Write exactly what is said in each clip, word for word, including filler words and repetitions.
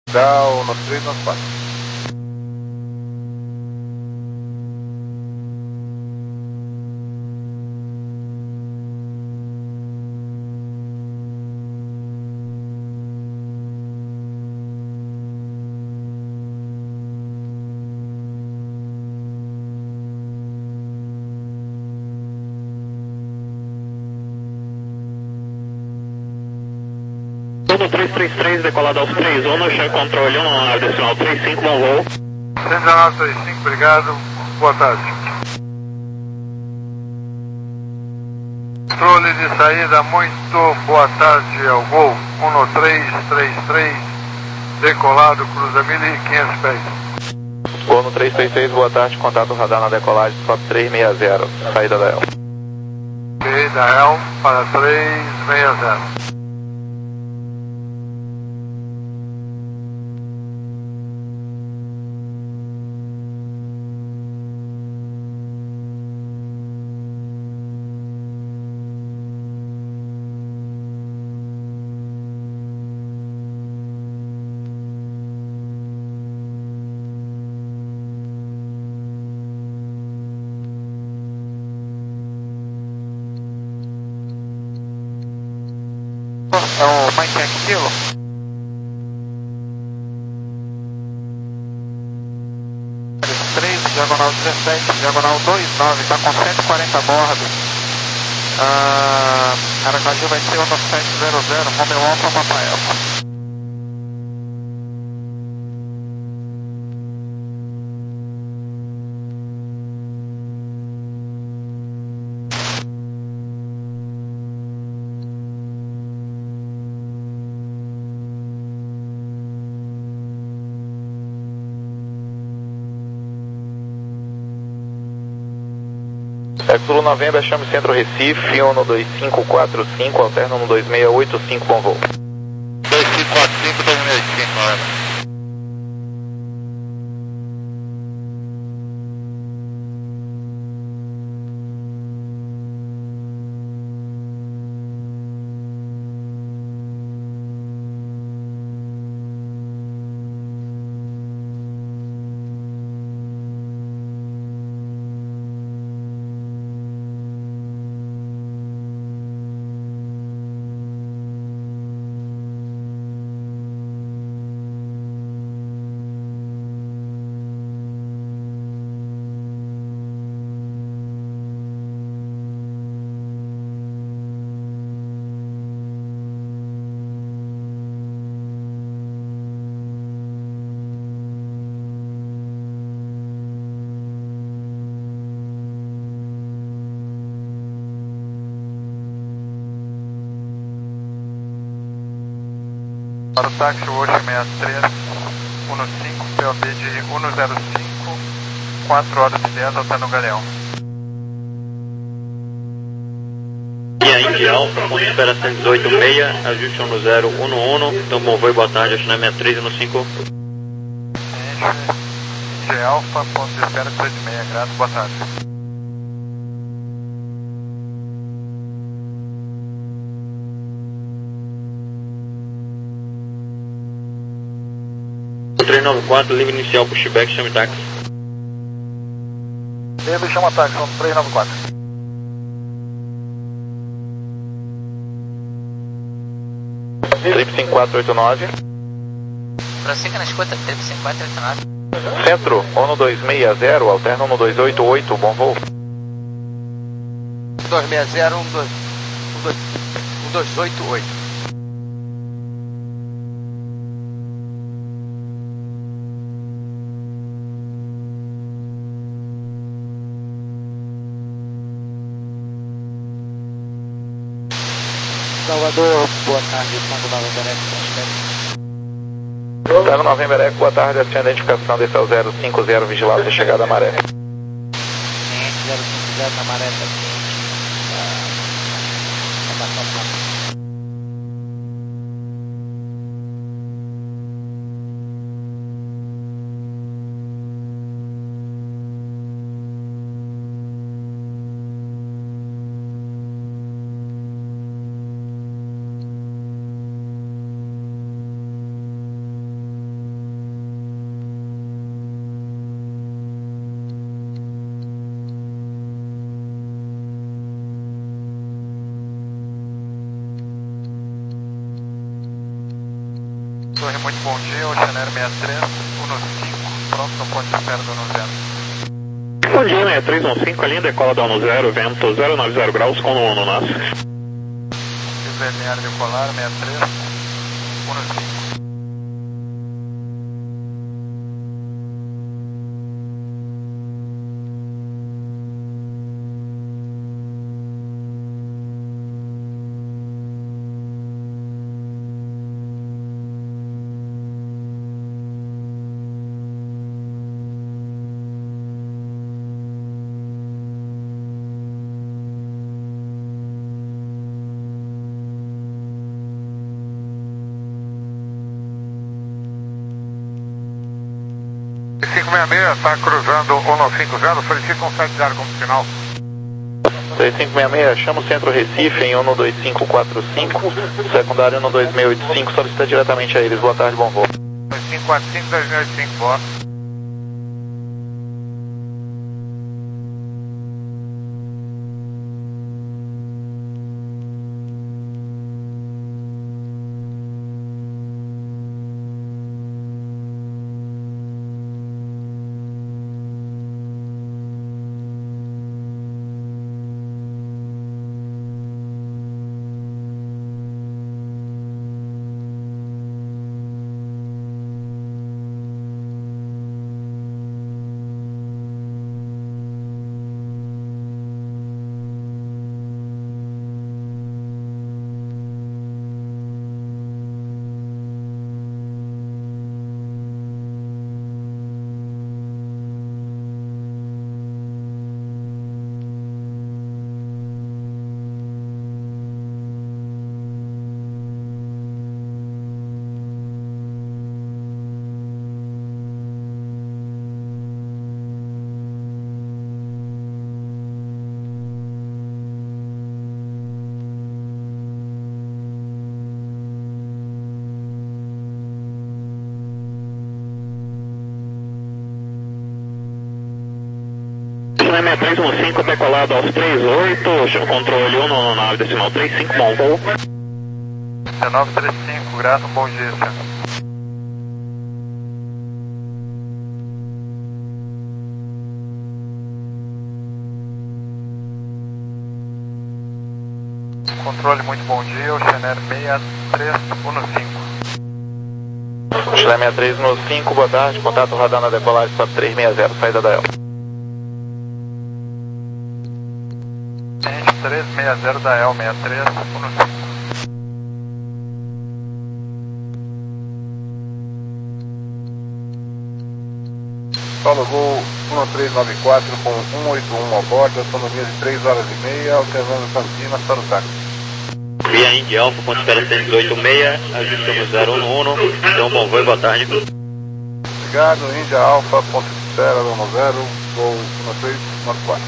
Dá o nosso três, nosso quatro. Uno três três três, decolado aos três, Uno, check controle um, decimal trinta e cinco, bom voo. cento e dezenove, trinta e cinco, obrigado, boa tarde. Controle de saída, muito boa tarde ao gol, Uno três três três, decolado, cruza mil e quinhentos pés. Uno três três três, boa tarde, contato radar na decolagem, só três seis zero, saída da El. Ok, da El para três seis zero. É o Mike Yankee Kilo. três, diagonal dezessete, diagonal vinte e nove, está com cento e quarenta a bordo. Ah, Aracaju vai ser o sete zero zero, Romeo Alfa, Papa Alfa. Sul Novembro, chame Centro Recife, um dois cinco quatro cinco, alterna um dois seis oito cinco, bom voo. dois cinco quatro cinco, dois seis cinco, Novembro. Para o táxi hoje sessenta e três, Uno cinco, P O B de um zero cinco, quatro horas e dez, até no Galeão. Guia Indy Alfa, ponto de espera cento e dezoito seis, ajuste um zero um um, então bom voo e boa tarde, acho que é sessenta e três e no cinco. Indy Alfa, ponto de espera dezoito seis, grato, boa tarde. três nove quatro, livre inicial, pushback, chame táxi. Livre, chama táxi, são três nove quatro. Trip cinco quatro oito nove. Prossiga na escuta, Trip cinco quatro oito nove. Centro, um dois seis zero, alterna um dois oito oito, bom voo. dois seis zero, um dois oito oito. Salvador, boa tarde, Tango November Eco. Tango November Eco, boa tarde, a identificação desse é o zero cinco zero, vigilado de chegada à maré. zero cinco zero na maré também. muito bom dia, Oceaneiro sessenta e três, cinco, pronto no ponto de espera do um zero. Bom dia, sessenta e três um cinco, a linha decola da um zero, vento zero nove zero graus com o um no nosso. Linear decolar, sessenta e três, cinco. cinco seis seis, está cruzando um nove cinco zero, solicita um sete zero como final. três cinco seis seis, chama o Centro Recife em um dois cinco quatro cinco, secundário um dois seis oito cinco, solicita diretamente a eles. Boa tarde, bom voo. dois cinco quatro cinco, dois seis oito cinco, boa. sessenta e três um cinco, decolado aos três oito, controle um no nove decimal três cinco, bom voo. nove três cinco, grato, bom dia, senhor. Controle, muito bom dia, Oceaneiro sessenta e três um cinco. Chile sessenta e três um cinco, boa tarde, contato radar na decolagem, sobe três seis zero, saída da E L. três seis zero da E L, sessenta e três um cinco. Solo Gol um três nove quatro com um oito um a bordo, autonomia de três horas e meia, alternando Campinas para o táxi. Via Indy Alfa, ponto espera cento e dezoito seis, ajustamos zero um um, então bom voo e boa tarde. Obrigado, Índia Alfa, ponto de espera do um zero, Gol um três nove quatro.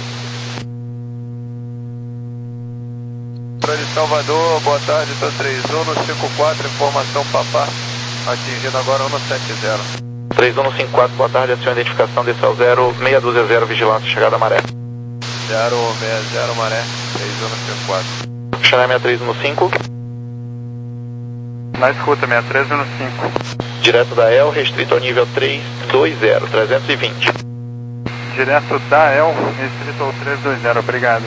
De Salvador, boa tarde, estou três um cinco quatro, informação Papá, atingindo agora um sete zero. três um cinco quatro, boa tarde, aciona a identificação desse ao zero, seis dois zero, vigilância, chegada Maré. zero seis zero Maré, três um cinco quatro. Xará sessenta e três um cinco. Na escuta, sessenta e três um cinco. Direto da E L, restrito ao nível trezentos e vinte, trezentos e vinte. Direto da E L, restrito ao trezentos e vinte, obrigado.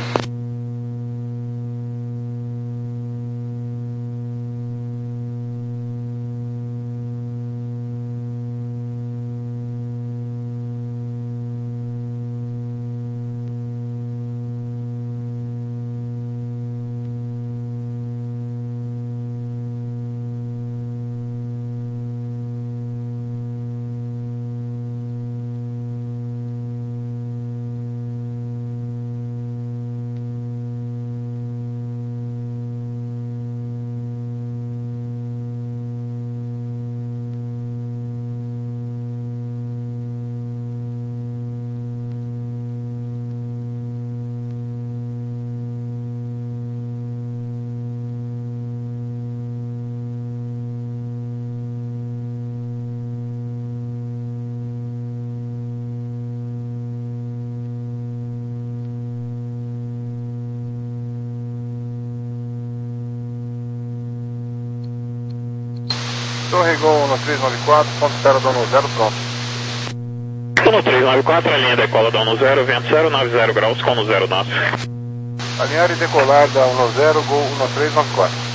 Torre Gol no três nove quatro, ponto zero, dono zero, pronto. No três nove quatro, a linha decola da um zero, vento zero nove zero graus, com um zero nove. Alinhar e decolar da um zero, Gol um três nove quatro.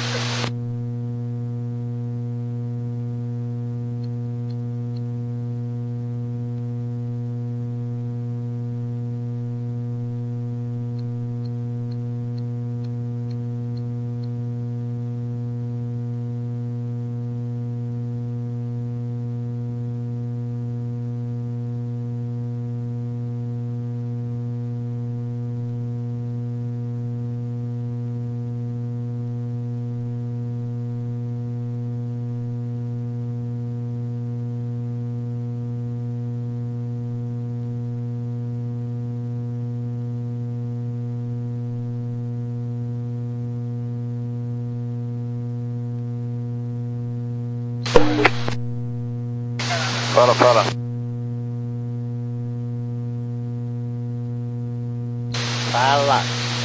Fala, fala. Fala.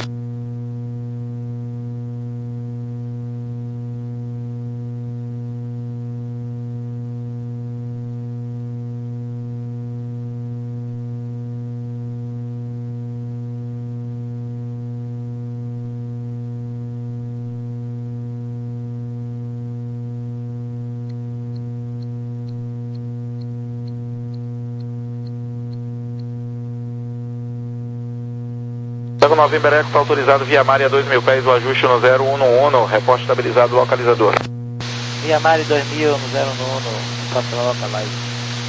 Tango November Eco está autorizado via Mari a dois mil pés, o ajuste no zero um um, reporte estabilizado localizador. Via Mari dois mil no zero um um, controla localize.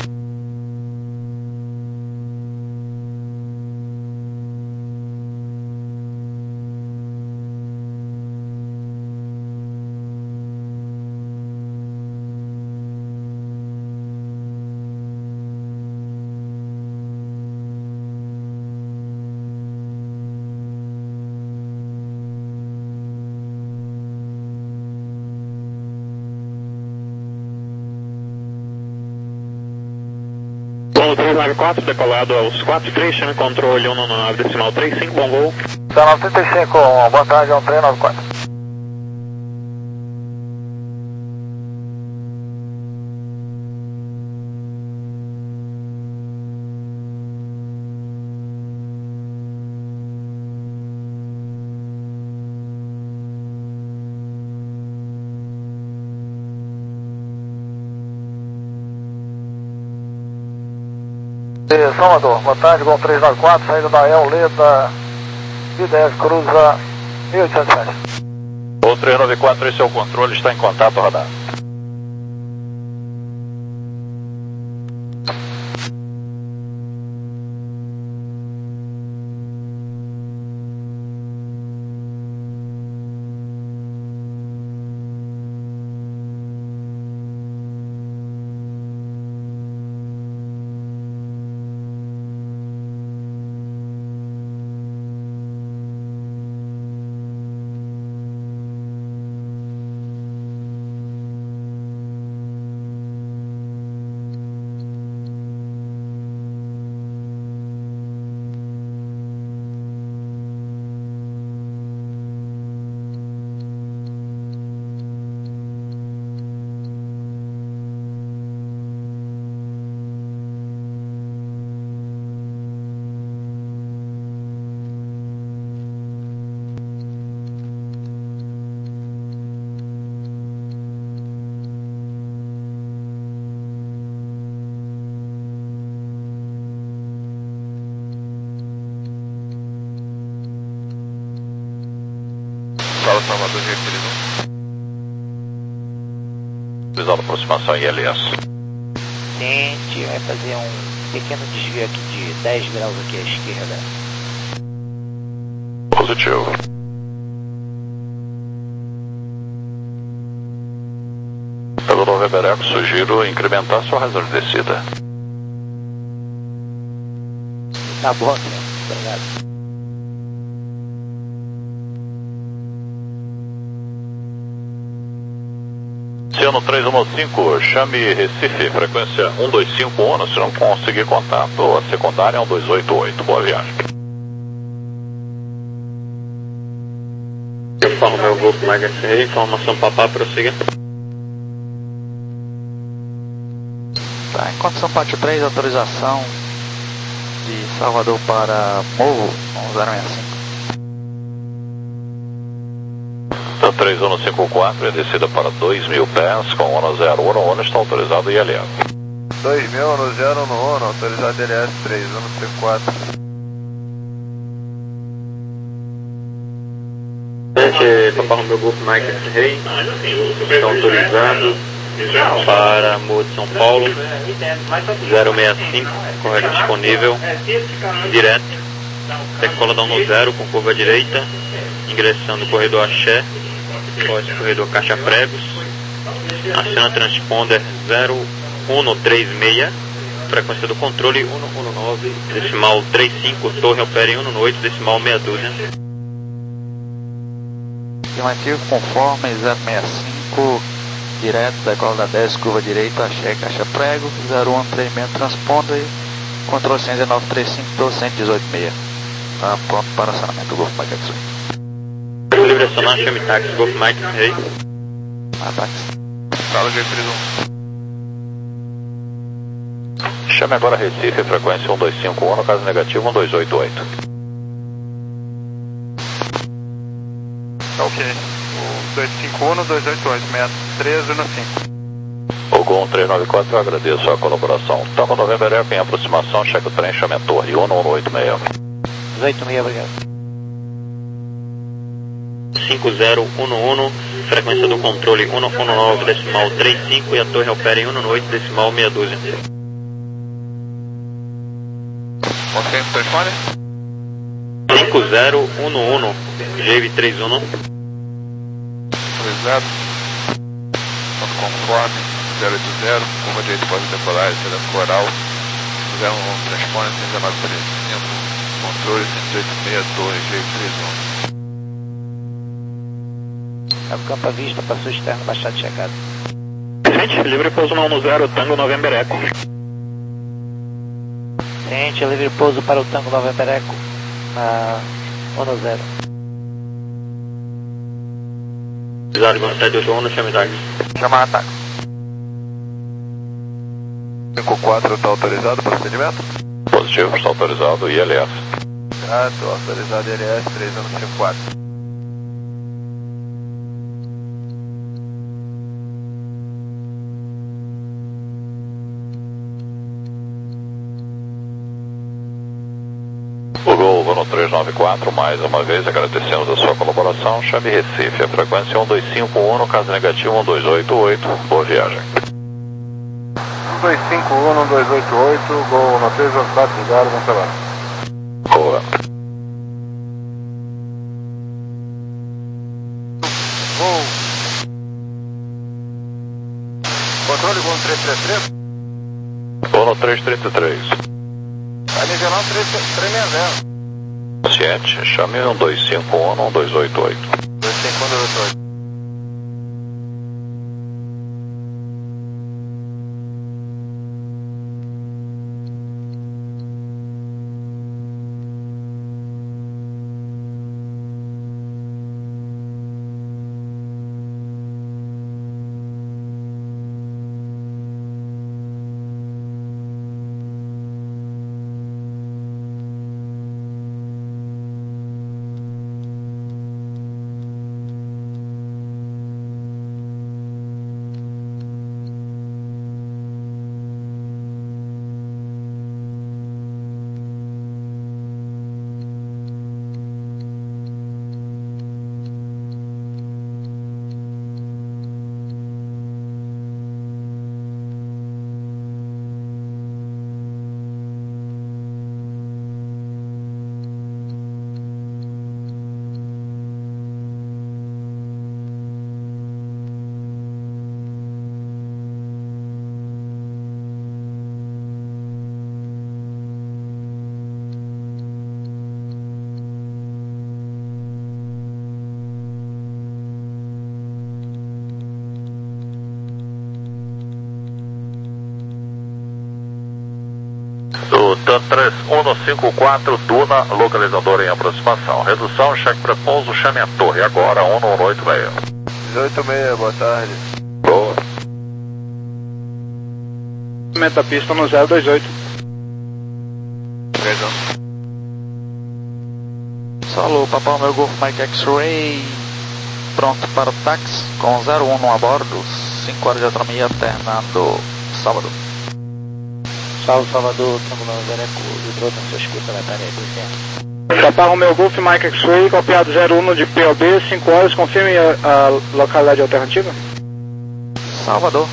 três nove quatro, decolado aos quatro três, chame controle um nove decimal trinta e cinco, bom voo. Tá trinta e cinco, boa tarde, um três nove quatro. Salvador, boa tarde, Gol três nove quatro, saída da El Leda, I D F cruza mil oitocentos e sete. O três nove quatro, esse é o controle, está em contato, radar. Fala, Salvador, querido. Visão de aproximação I L S. Gente, vai fazer um pequeno desvio aqui de dez graus aqui à esquerda. Positivo. Pelo November Eco, sugiro incrementar sua razão de descida. Tá bom, né? Obrigado. Ciano três um cinco, chame Recife, frequência um dois cinco um, se não conseguir contato, a secundária é um dois oito oito, boa viagem. Eu falo meu Golf Mega S R, informação papá, prossiga. Tá, enquanto São Pátio três, autorização de Salvador para Morro, zero seis cinco. Então três um cinco quatro é descida para dois mil pés com ONU zero um um, está autorizado I L S. dois mil, ONU zero um um, autorizado I L S três um cinco quatro. Gente, Papa Romeo Golf Mike Rei, estão autorizados para Morro de São Paulo, zero seis cinco, correto disponível, direto, decola da ONU zero com curva direita, ingressando o corredor Axé, pós corredor Caixa Pregos, aciona transponder zero um três seis, frequência do controle um um nove, decimal trinta e cinco, torre opera em um oito, decimal meia dúzia. Afirmativo conforme zero seis cinco, direto, decola da dez, curva direita, Axé, Caixa Prego, zero um três seis, transponder, controle cento e dezenove trinta e cinco, torre cento e dezoito meia. Está pronto para acionamento do Golf Mike X-Ray. Livre acionar, chame táxi, Golf Mike Rei. Ah, táxi. Fala, G três um. Chame agora Recife, frequência um dois cinco um, no caso negativo um dois oito oito. Ok. O dois cinco um, dois oito oito, seis três um cinco. O Gol três nove quatro, eu agradeço a colaboração. Tango November Eco em aproximação, cheque o trem, chame a torre um um oito seis. dezoito seis, obrigado. cinco zero um um, frequência do controle um um nove, decimal trinta e cinco e a torre opera em um oito, decimal meia dúzia. Ok, telefone? cinco zero um um, G V três um. Autorizado. Ponto conforme, zero oito zero, curva direita pode decolar, será coral, zero um transpone, cento e dezenove trinta e cinco, controle cento e oito seis, torre G três um. É o campo à vista, passou externo, baixado de chegada. Gente, livre pouso na ONU zero, Tango November Eco. Gente, livre pouso para o Tango November Eco, na ONU zero. Zero velocidade oito um, chame táxi. Chamar ataque. cinco quatro está autorizado para procedimento? Positivo, está autorizado I L S. Ah, estou autorizado I L S três um cinco quatro. O Gol no três nove quatro, mais uma vez agradecemos a sua colaboração. Chame Recife, a frequência um dois cinco um, no caso negativo um dois oito oito. Boa viagem. um dois cinco um, um dois oito oito, Gol no três nove quatro, ligado, bom trabalho. Boa. Gol. Controle Gol três três três. Gol no três trinta e três. Vai nivelar três seis zero. Ciente, chame um dois cinco um, um dois oito oito. dois cinco um, dois oito oito. Do TAN três um cinco quatro, Duna, localizador em aproximação. Redução, cheque prepouso, chame a torre agora, um um oito seis. dezoito seis, boa tarde. Boa. Da pista no zero dois oito. Salô, Papa Romeo Golf Mike X-Ray, pronto para o táxi, com zero um no a bordo, cinco horas de autonomia, alternando Salvador. Salve, Salvador, estamos no Vereco, livrou na sua escuta, vai para aí, Papa Romeo Golf Mike X-Ray, copiado zero um de P O B, cinco horas, confirme a, a localidade alternativa. Salvador.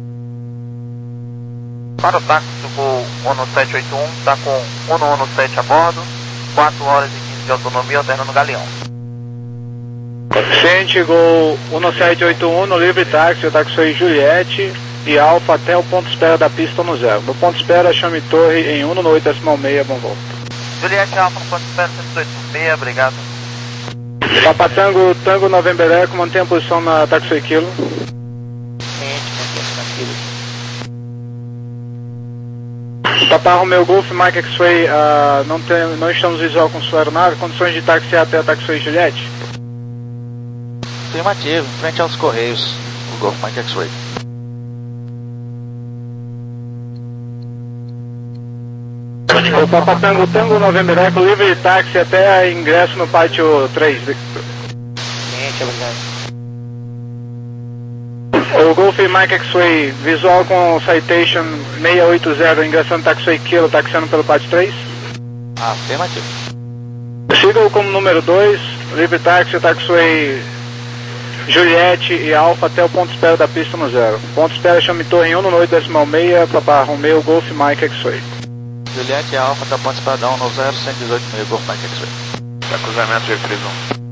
Para o táxi do Gol Ono sete oito um, está com Ono Ono sete a bordo, quatro horas e quinze de autonomia, alternando Galeão. Gente, Gol Ono sete oito um no livre táxi, o táxi foi Juliette e Alfa até o ponto espera da pista no zero. No ponto espera, chame torre em um no oito decimal seis, bom voo. Juliette Alfa no ponto espera cento e oito seis, obrigado. Papa Tango, Tango November Eco, mantém a posição na táxi Kilo. Papa Romeo Golf, Mike X-Ray, uh, não, tem, não estamos visual com sua aeronave, condições de táxi até a táxi Juliette? Afirmativo, em frente aos Correios, o Golf Mike X-Ray. O Papa Tango, Tango November Eco, livre táxi até ingresso no pátio três. Gente, obrigado. O Golf Mike X-Ray, visual com citation seiscentos e oitenta, ingressando taxiway Kilo, taxiando pelo pátio três. Afirmativo. Siga-o como número dois, livre táxi, taxiway Juliette e Alfa até o ponto de espera da pista no zero. Ponto de espera, chame torre em um no oito decimal seis, Papa Romeo Golf Mike X-Ray. Juliette e Alfa até o ponto de espera no zero, cento e dezoito mil, Golf Mike X-Ray. Tá cruzamento de três um.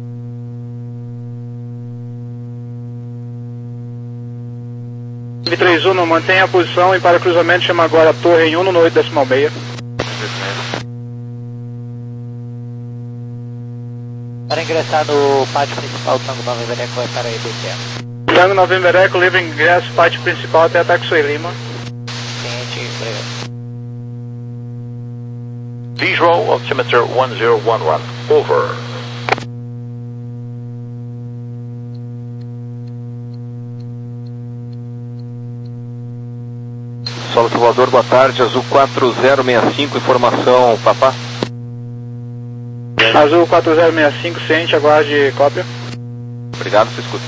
três um, mantenha a posição e para cruzamento chama agora a torre em um no oito decimal seis. Para ingressar no pátio principal, Tango November Eco é para a E B C. Tango November Eco, livre ingresso, pátio principal até a Taxiway Lima. Gente, obrigado. Visual altimeter one zero one one, over. Solo Salvador, boa tarde, Azul quatro zero seis cinco, informação, Papá. Azul quatro zero seis cinco, ciente, aguarde cópia. Obrigado, se escuta.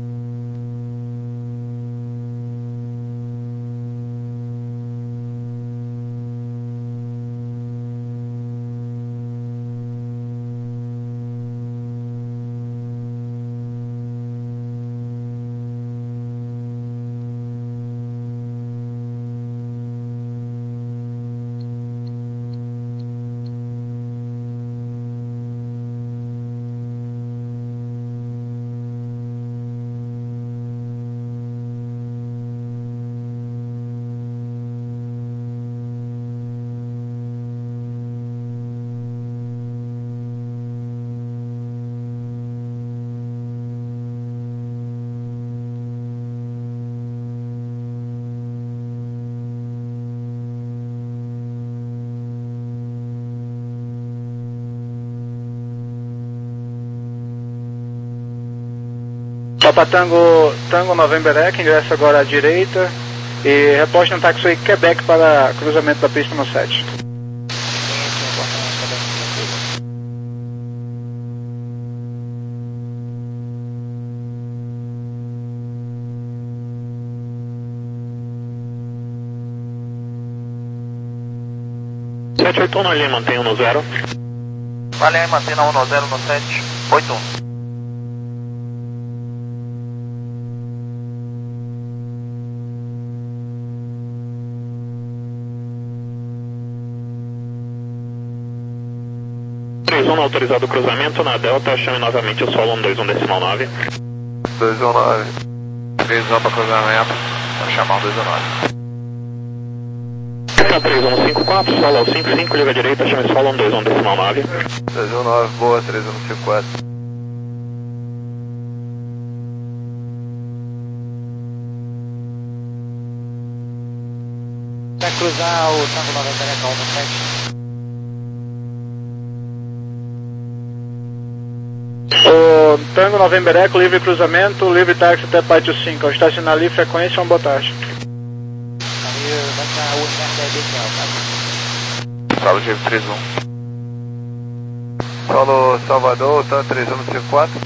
Papa Tango, Tango November Eco, ingressa agora à direita e reposte no Taxiway Quebec para cruzamento da pista no sete. sete oito um ali, mantenha no zero. Vale aí, mantenha um no zero no sete oito um. três um autorizado o cruzamento na Delta, chame novamente o solo um dois um decimal nove. dois um nove. três um para cruzamento, vou chamar um dois um nove. três um cinco quatro, solo cinco cinco, liga à direita, chame solo um dois um decimal nove. dois um nove, boa, três um cinco quatro. Vai cruzar o Tango November Eco no sete. O Tango November Eco, livre cruzamento, livre táxi até pátio cinco. Ao estacionar ali, frequência, uma boa tarde. Valeu. nessa última da B T L, tá? Solo G V três um. Solo Salvador, tá três um cinco quatro.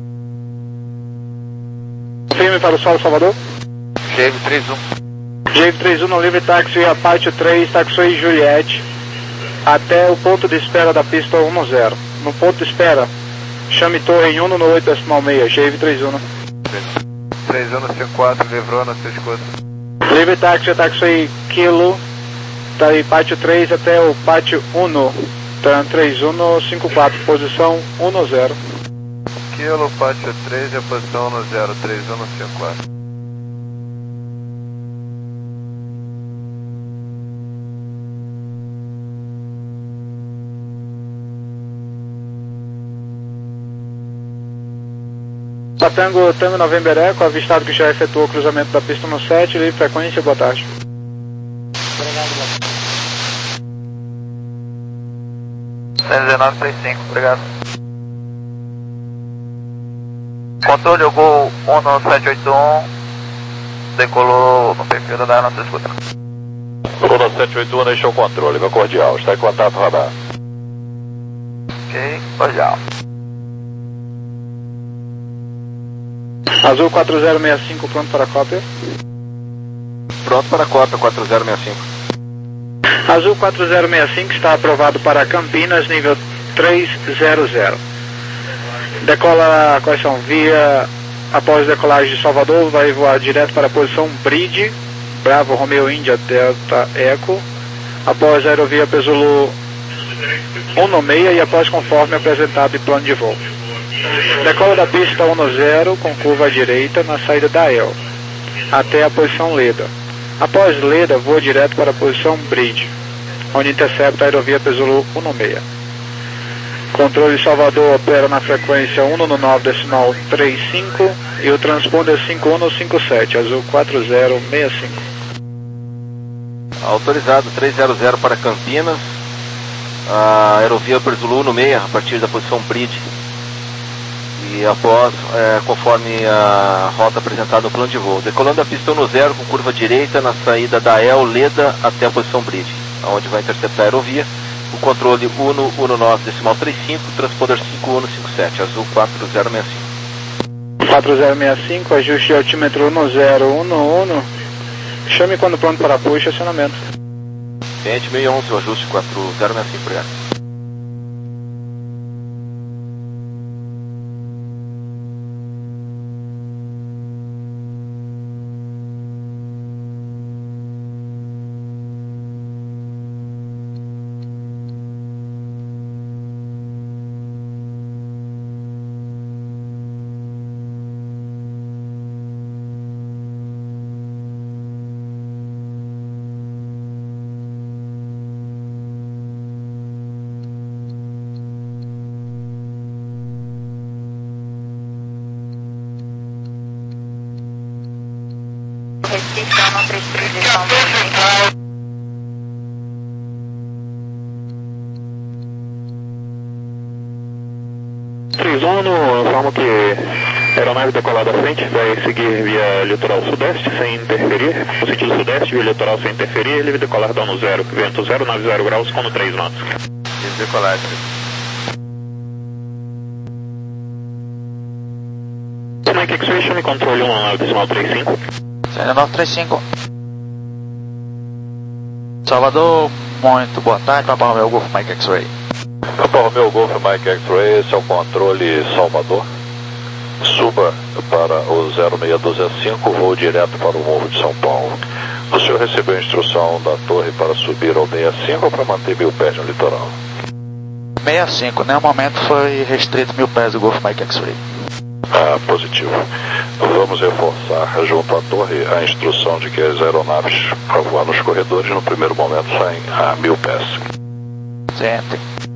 Firme para o Solo Salvador. G V três um. G V três um no livre táxi Apache três, taxiway Juliette, até o ponto de espera da pista um zero. No ponto de espera, chame torre em um no oito decimal seis, G V três um. três um cinco quatro, livrou na sua escuta. Livre táxi taxiway Kilo, da Apache três até o Apache um, Tran três um cinco quatro, posição um zero. Kilo, Apache três e a posição um zero, três um cinco quatro. Tango, Tango November Eco, avistado que já efetuou o cruzamento da pista no sete, livre frequência, boa tarde. Obrigado, cento e dezenove, trinta e cinco, obrigado. Controle, o Gol um sete oito um, decolou no perfil da nossa escuta. Gol sete oito um, deixou o controle, meu cordial, está em contato radar. Ok, cordial. Azul quatro zero seis cinco, pronto para a cópia. Pronto para a cópia, quatro zero seis cinco. Azul quatro zero seis cinco está aprovado para Campinas, nível trezentos. Decola, quais são? Via, após decolagem de Salvador, vai voar direto para a posição Bridge, Bravo, Romeo, Índia, Delta, Eco. Após aerovia Pesulu um seis e após conforme apresentado em plano de voo. Decola da pista um zero com curva à direita na saída da E L, até a posição Leda. Após Leda, voa direto para a posição Bridge, onde intercepta a aerovia Pesulu um seis. Controle Salvador opera na frequência um nove decimal trinta e cinco e o transponder cinco um cinco sete, Azul quatro zero seis cinco. Autorizado, trezentos para Campinas, a aerovia Pesulu um seis a partir da posição Bridge. E após, é, conforme a rota apresentada no plano de voo, decolando a pista um zero com curva direita na saída da E L Leda até a posição Bridge, onde vai interceptar a aerovia, o controle um nove decimal trinta e cinco, transponder cinco um cinco sete, Azul quatro zero seis cinco. quatro zero seis cinco, ajuste de altímetro um zero um um, chame quando pronto para push, acionamento. Cliente seis onze, o ajuste quatro zero seis cinco, obrigado. três um, eu informo que a aeronave decolada à frente vai seguir via litoral sudeste sem interferir, no sentido sudeste, via litoral sem interferir, livre decolar down zero, vento zero, nove zero graus, com três knots. Livre decolar. Mike X-Ray, chame controle um nove decimal trinta e cinco. cento e nove trinta e cinco. Salvador, muito boa tarde, Papa Romeo Golf Mike X-Ray. Papa Romeo Golf Mike X-Ray, esse é o controle Salvador. Suba para o zero seis um dois cinco, voo direto para o Morro de São Paulo. O senhor recebeu a instrução da torre para subir ao sessenta e cinco ou para manter mil pés no litoral? sessenta e cinco, né? O momento foi restrito mil pés do Golf Mike X-Ray. Ah, positivo. Vamos reforçar junto à torre a instrução de que as aeronaves para voar nos corredores no primeiro momento saem a mil pés. Sentem.